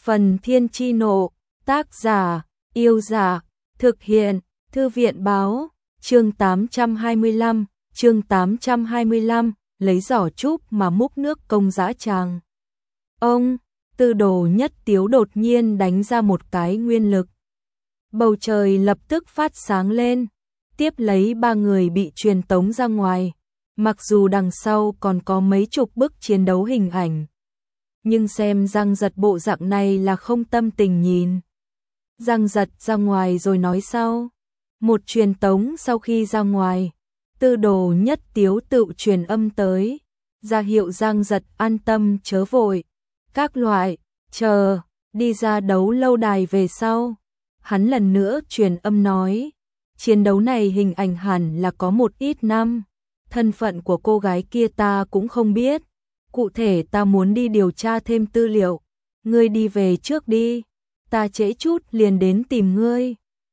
Phần Thiên Chi Nộ, tác giả, Yêu Giả, thực hiện, Thư viện Báo, chương 825, lấy giỏ trúc mà múc nước công dã tràng. Ông, Tư Đồ Nhất Tiếu đột nhiên đánh ra một cái nguyên lực. Bầu trời lập tức phát sáng lên, tiếp lấy ba người bị truyền tống ra ngoài. Mặc dù đằng sau còn có mấy chục bức chiến đấu hình ảnh, nhưng xem Giang Giật bộ dạng này là không tâm tình nhìn. Giang Giật ra ngoài rồi nói sau. Một truyền tống sau khi ra ngoài, Tư Đồ Nhất Tiếu tự truyền âm tới, ra hiệu Giang Giật an tâm chớ vội. Các loại, chờ, đi ra đấu lâu đài về sau. Hắn lần nữa truyền âm nói, chiến đấu này hình ảnh hẳn là có một ít năm. Thân phận của cô gái kia ta cũng không biết. Cụ thể ta muốn đi điều tra thêm tư liệu. Ngươi đi về trước đi. Ta trễ chút liền đến tìm ngươi.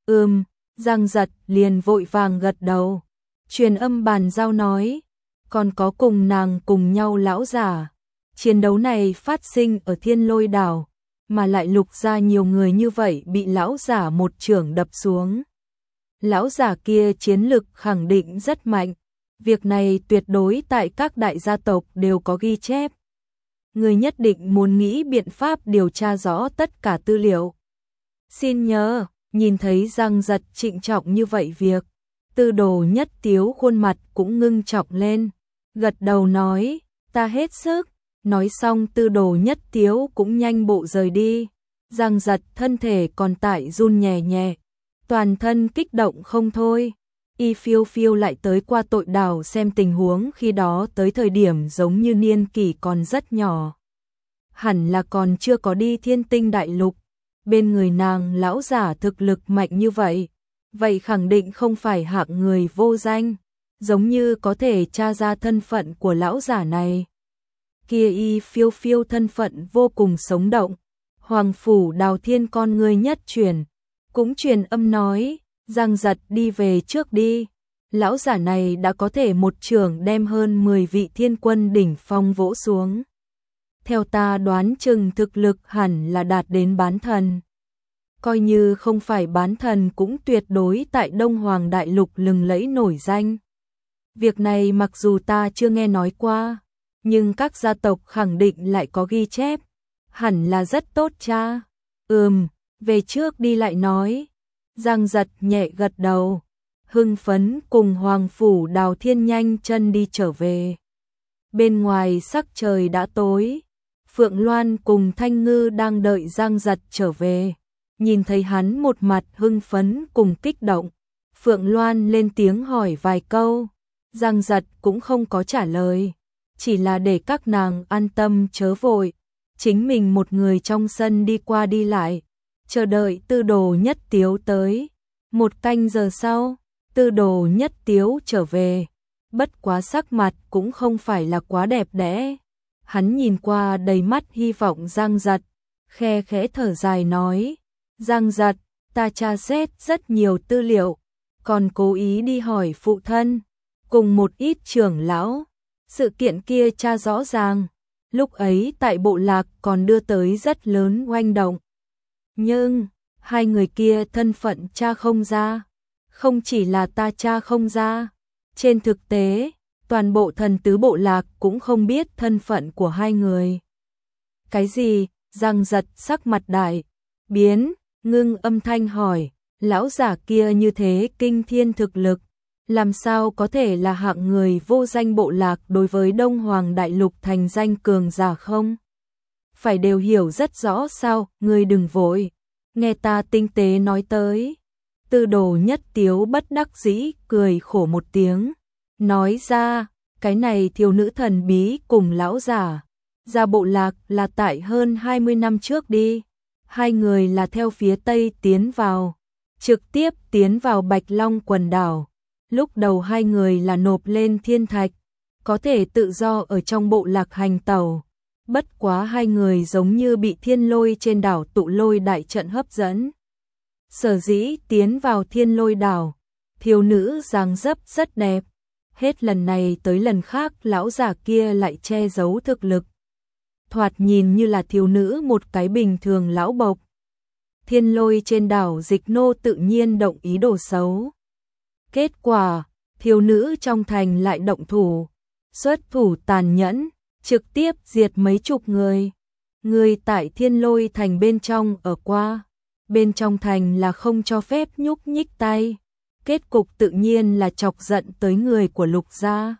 Giang Giật liền vội vàng gật đầu. Truyền âm bàn giao nói, còn có cùng nàng cùng nhau lão giả. Chiến đấu này phát sinh ở Thiên Lôi đảo, mà lại lục ra nhiều người như vậy bị lão giả một chưởng đập xuống. Lão giả kia chiến lực khẳng định rất mạnh. Việc này tuyệt đối tại các đại gia tộc đều có ghi chép. Người nhất định muốn nghĩ biện pháp điều tra rõ tất cả tư liệu. Xin nhớ, nhìn thấy Giang Giật trịnh trọng như vậy việc, Tư Đồ Nhất Tiếu khuôn mặt cũng ngưng trọng lên, gật đầu nói, ta hết sức. Nói xong Tư Đồ Nhất Tiếu cũng nhanh bộ rời đi. Giang Giật thân thể còn tại run nhẹ nhẹ, toàn thân kích động không thôi. Y phiêu phiêu lại tới qua tội đảo xem tình huống khi đó tới thời điểm giống như niên kỷ còn rất nhỏ. Hẳn là còn chưa có đi Thiên Tinh Đại Lục. Bên người nàng lão giả thực lực mạnh như vậy, vậy khẳng định không phải hạng người vô danh, giống như có thể tra ra thân phận của lão giả này. Kia Y phiêu phiêu thân phận vô cùng sống động. Hoàng phủ Đào Thiên con người nhất truyền, cũng truyền âm nói, Giang Giật đi về trước đi. Lão giả này đã có thể một chưởng đem hơn 10 vị thiên quân đỉnh phong vỗ xuống. Theo ta đoán chừng thực lực hẳn là đạt đến bán thần. Coi như không phải bán thần cũng tuyệt đối tại Đông Hoàng Đại Lục lừng lẫy nổi danh. Việc này mặc dù ta chưa nghe nói qua, nhưng các gia tộc khẳng định lại có ghi chép. Hẳn là rất tốt cha. Về trước đi lại nói. Giang Giật nhẹ gật đầu, hưng phấn cùng Hoàng phủ Đào Thiên nhanh chân đi trở về. Bên ngoài sắc trời đã tối, Phượng Loan cùng Thanh Ngư đang đợi Giang Giật trở về. Nhìn thấy hắn một mặt hưng phấn cùng kích động, Phượng Loan lên tiếng hỏi vài câu. Giang Giật cũng không có trả lời, chỉ là để các nàng an tâm chớ vội. Chính mình một người trong sân đi qua đi lại, chờ đợi Tư Đồ Nhất Tiếu tới. 1 canh giờ sau, Tư Đồ Nhất Tiếu trở về, bất quá sắc mặt cũng không phải là quá đẹp đẽ. Hắn nhìn qua đầy mắt hy vọng Giang Giật, khe khẽ thở dài nói, Giang Giật, ta tra xét rất nhiều tư liệu, còn cố ý đi hỏi phụ thân, cùng một ít trưởng lão. Sự kiện kia tra rõ ràng, lúc ấy tại bộ lạc còn đưa tới rất lớn oanh động. Nhưng, hai người kia thân phận tra không ra. Không chỉ là ta tra không ra. Trên thực tế, toàn bộ thần tứ bộ lạc cũng không biết thân phận của hai người. Cái gì? Giang Giật sắc mặt đại biến, ngưng âm thanh hỏi, lão giả kia như thế kinh thiên thực lực, làm sao có thể là hạng người vô danh bộ lạc đối với Đông Hoàng Đại Lục thành danh cường giả không? Phải đều hiểu rất rõ sao, ngươi đừng vội, nghe ta tinh tế nói tới. Tư Đồ Nhất Tiếu bất đắc dĩ cười khổ một tiếng, nói ra, cái này thiếu nữ thần bí cùng lão giả ra bộ lạc là tại hơn 20 năm trước đi. Hai người là theo phía Tây tiến vào, trực tiếp tiến vào Bạch Long quần đảo. Lúc đầu hai người là nộp lên thiên thạch, có thể tự do ở trong bộ lạc hành tẩu. Bất quá hai người giống như bị thiên lôi trên đảo tụ lôi đại trận hấp dẫn. Sở dĩ tiến vào thiên lôi đảo, thiếu nữ dáng dấp rất đẹp. Hết lần này tới lần khác lão giả kia lại che giấu thực lực. thoạt nhìn như là thiếu nữ một cái bình thường lão bộc. Thiên Lôi trên đảo Dịch Nô tự nhiên động ý đồ xấu. Kết quả, thiếu nữ trong thành lại động thủ, xuất thủ tàn nhẫn, trực tiếp diệt mấy chục người. Người tại Thiên Lôi thành bên trong ở qua, bên trong thành là không cho phép nhúc nhích tay. Kết cục tự nhiên là chọc giận tới người của Lục gia.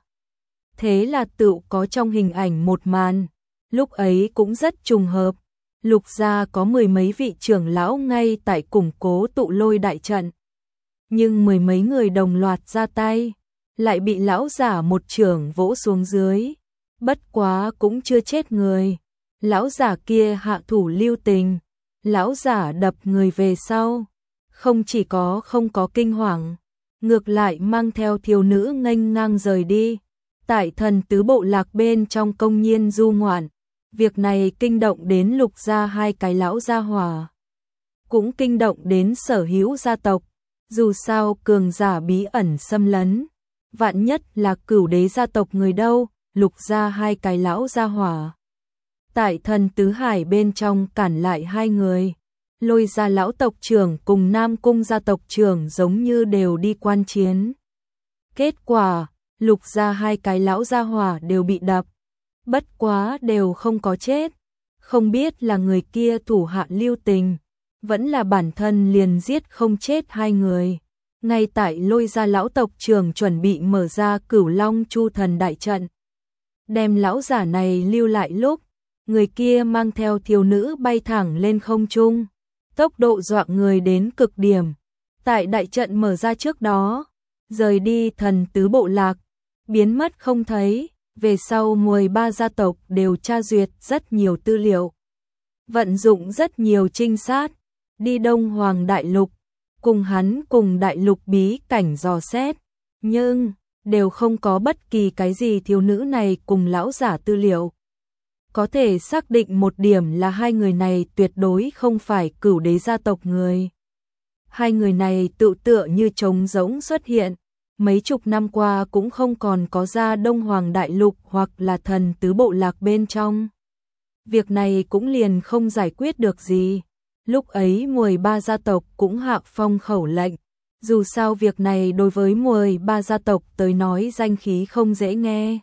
Thế là tự có trong hình ảnh một màn, lúc ấy cũng rất trùng hợp. Lục gia có mười mấy vị trưởng lão ngay tại củng cố tụ lôi đại trận. Nhưng mười mấy người đồng loạt ra tay, lại bị lão giả một chưởng vỗ xuống dưới. Bất quá cũng chưa chết người. Lão giả kia hạ thủ lưu tình, lão giả đập người về sau. Không chỉ có không có kinh hoàng, ngược lại mang theo thiếu nữ nghênh ngang rời đi. Tại Thần Tứ Bộ Lạc bên trong công nhiên du ngoạn. Việc này kinh động đến Lục gia hai cái lão gia hỏa, cũng kinh động đến sở hữu gia tộc. Dù sao cường giả bí ẩn xâm lấn, vạn nhất là Cửu Đế gia tộc người đâu. Lục gia hai cái lão gia hỏa tại Thần Tứ Hải bên trong cản lại hai người. Lôi gia lão tộc trưởng cùng Nam Cung gia tộc trưởng giống như đều đi quan chiến. Kết quả, Lục gia hai cái lão gia hỏa đều bị đập. Bất quá đều không có chết. Không biết là người kia thủ hạ lưu tình, vẫn là bản thân liền giết không chết hai người. Ngay tại Lôi gia lão tộc trưởng chuẩn bị mở ra Cửu Long Chu Thần đại trận, đem lão giả này lưu lại lúc, người kia mang theo thiếu nữ bay thẳng lên không trung, tốc độ dọa người đến cực điểm. Tại đại trận mở ra trước đó, rời đi Thần Tứ Bộ Lạc, biến mất không thấy. Về sau 13 gia tộc đều tra duyệt rất nhiều tư liệu, vận dụng rất nhiều trinh sát, đi Đông Hoàng Đại Lục, cùng hắn cùng Đại Lục bí cảnh dò xét, nhưng đều không có bất kỳ cái gì thiếu nữ này cùng lão giả tư liệu. Có thể xác định một điểm là hai người này tuyệt đối không phải Cửu Đế gia tộc người. Hai người này tự tựa như trống rỗng xuất hiện. Mấy chục năm qua cũng không còn có ra Đông Hoàng Đại Lục hoặc là Thần Tứ Bộ Lạc bên trong. Việc này cũng liền không giải quyết được gì. Lúc ấy 13 gia tộc cũng hạ phong khẩu lệnh. Dù sao việc này đối với 13 gia tộc tới nói danh khí không dễ nghe.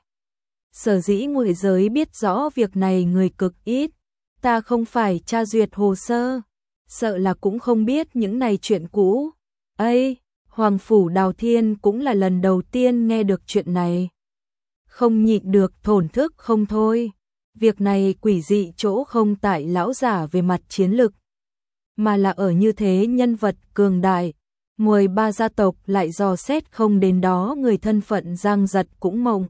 Sở dĩ ngoại giới biết rõ việc này người cực ít. Ta không phải tra duyệt hồ sơ, sợ là cũng không biết những này chuyện cũ. Ây! Hoàng phủ Đào Thiên cũng là lần đầu tiên nghe được chuyện này. Không nhịn được thổn thức không thôi. Việc này quỷ dị chỗ không tại lão giả về mặt chiến lực, mà là ở như thế nhân vật cường đại. 13 gia tộc lại dò xét không đến đó người thân phận Giang Giật cũng mộng.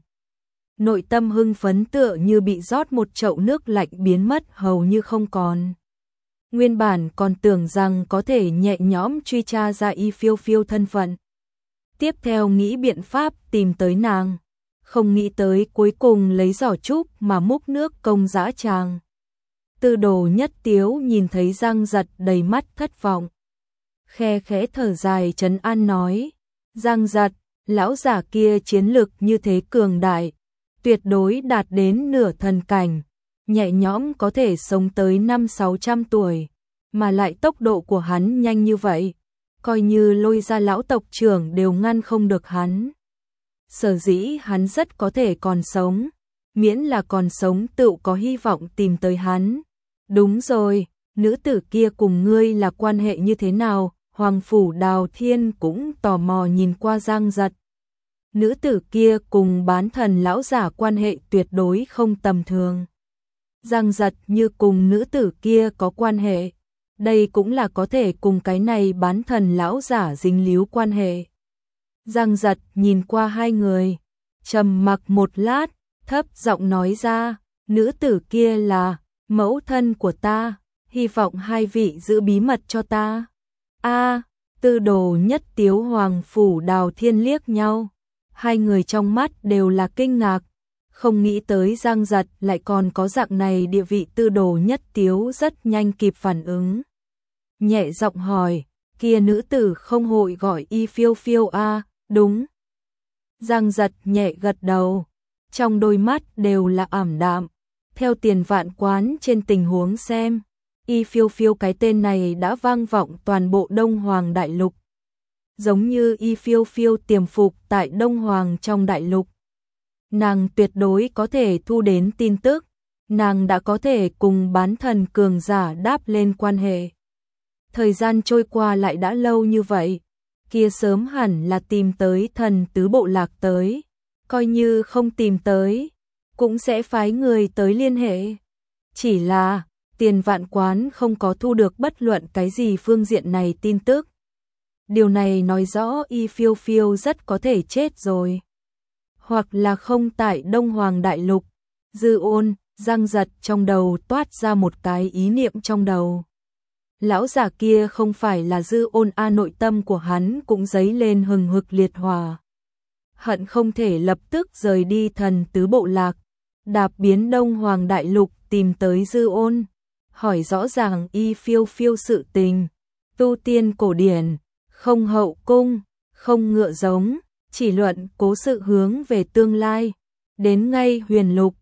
Nội tâm hưng phấn tựa như bị rót một chậu nước lạnh biến mất hầu như không còn. Nguyên bản còn tưởng rằng có thể nhẹ nhõm truy tra ra Y Phiêu Phiêu thân phận. Tiếp theo nghĩ biện pháp tìm tới nàng. Không nghĩ tới cuối cùng lấy giỏ trúc mà múc nước công dã tràng. Tư Đồ Nhất Tiếu nhìn thấy Giang Giật đầy mắt thất vọng. Khe khẽ thở dài trấn an nói. Giang Giật, lão giả kia chiến lực như thế cường đại, tuyệt đối đạt đến nửa thần cảnh. Nhẹ nhõm có thể sống tới 500-600 tuổi, mà lại tốc độ của hắn nhanh như vậy, coi như Lôi gia lão tộc trưởng đều ngăn không được hắn. Sở dĩ hắn rất có thể còn sống, miễn là còn sống tự có hy vọng tìm tới hắn. Đúng rồi, nữ tử kia cùng ngươi là quan hệ như thế nào? Hoàng phủ Đào Thiên cũng tò mò nhìn qua Giang Giật. Nữ tử kia cùng bán thần lão giả quan hệ tuyệt đối không tầm thường. Giang Giật như cùng nữ tử kia có quan hệ, đây cũng là có thể cùng cái này bán thần lão giả dính líu quan hệ. Giang Giật nhìn qua hai người, trầm mặc một lát, thấp giọng nói ra, nữ tử kia là mẫu thân của ta, hy vọng hai vị giữ bí mật cho ta. Tư Đồ Nhất Tiếu Hoàng phủ Đào Thiên liếc nhau, hai người trong mắt đều là kinh ngạc. Không nghĩ tới Giang Giật lại còn có dạng này địa vị. Tư Đồ Nhất Tiếu rất nhanh kịp phản ứng. Nhẹ giọng hỏi, kia nữ tử không hội gọi Y Phiêu Phiêu a? Đúng. Giang Giật nhẹ gật đầu, trong đôi mắt đều là ảm đạm. Theo Tiền Vạn Quán trên tình huống xem, Y Phiêu Phiêu cái tên này đã vang vọng toàn bộ Đông Hoàng Đại Lục. Giống như Y Phiêu Phiêu tiềm phục tại Đông Hoàng trong Đại Lục. Nàng tuyệt đối có thể thu đến tin tức, nàng đã có thể cùng bán thần cường giả đáp lên quan hệ. Thời gian trôi qua lại đã lâu như vậy, kia sớm hẳn là tìm tới thần tứ bộ lạc tới, coi như không tìm tới, cũng sẽ phái người tới liên hệ. Chỉ là, Tiền Vạn Quán không có thu được bất luận cái gì phương diện này tin tức. Điều này nói rõ Y Phiêu Phiêu rất có thể chết rồi. Hoặc là không tại Đông Hoàng Đại Lục. Dư Ôn, Giang Giật trong đầu toát ra một cái ý niệm trong đầu. Lão già kia không phải là Dư Ôn a, nội tâm của hắn cũng dấy lên hừng hực liệt hỏa. Hận không thể lập tức rời đi thần tứ bộ lạc, đạp biến Đông Hoàng Đại Lục tìm tới Dư Ôn, hỏi rõ ràng Y Phiêu Phiêu sự tình. Tu tiên cổ điển, không hậu cung, không ngựa giống, chỉ luận cố sự hướng về tương lai. Đến ngay Huyền Lục,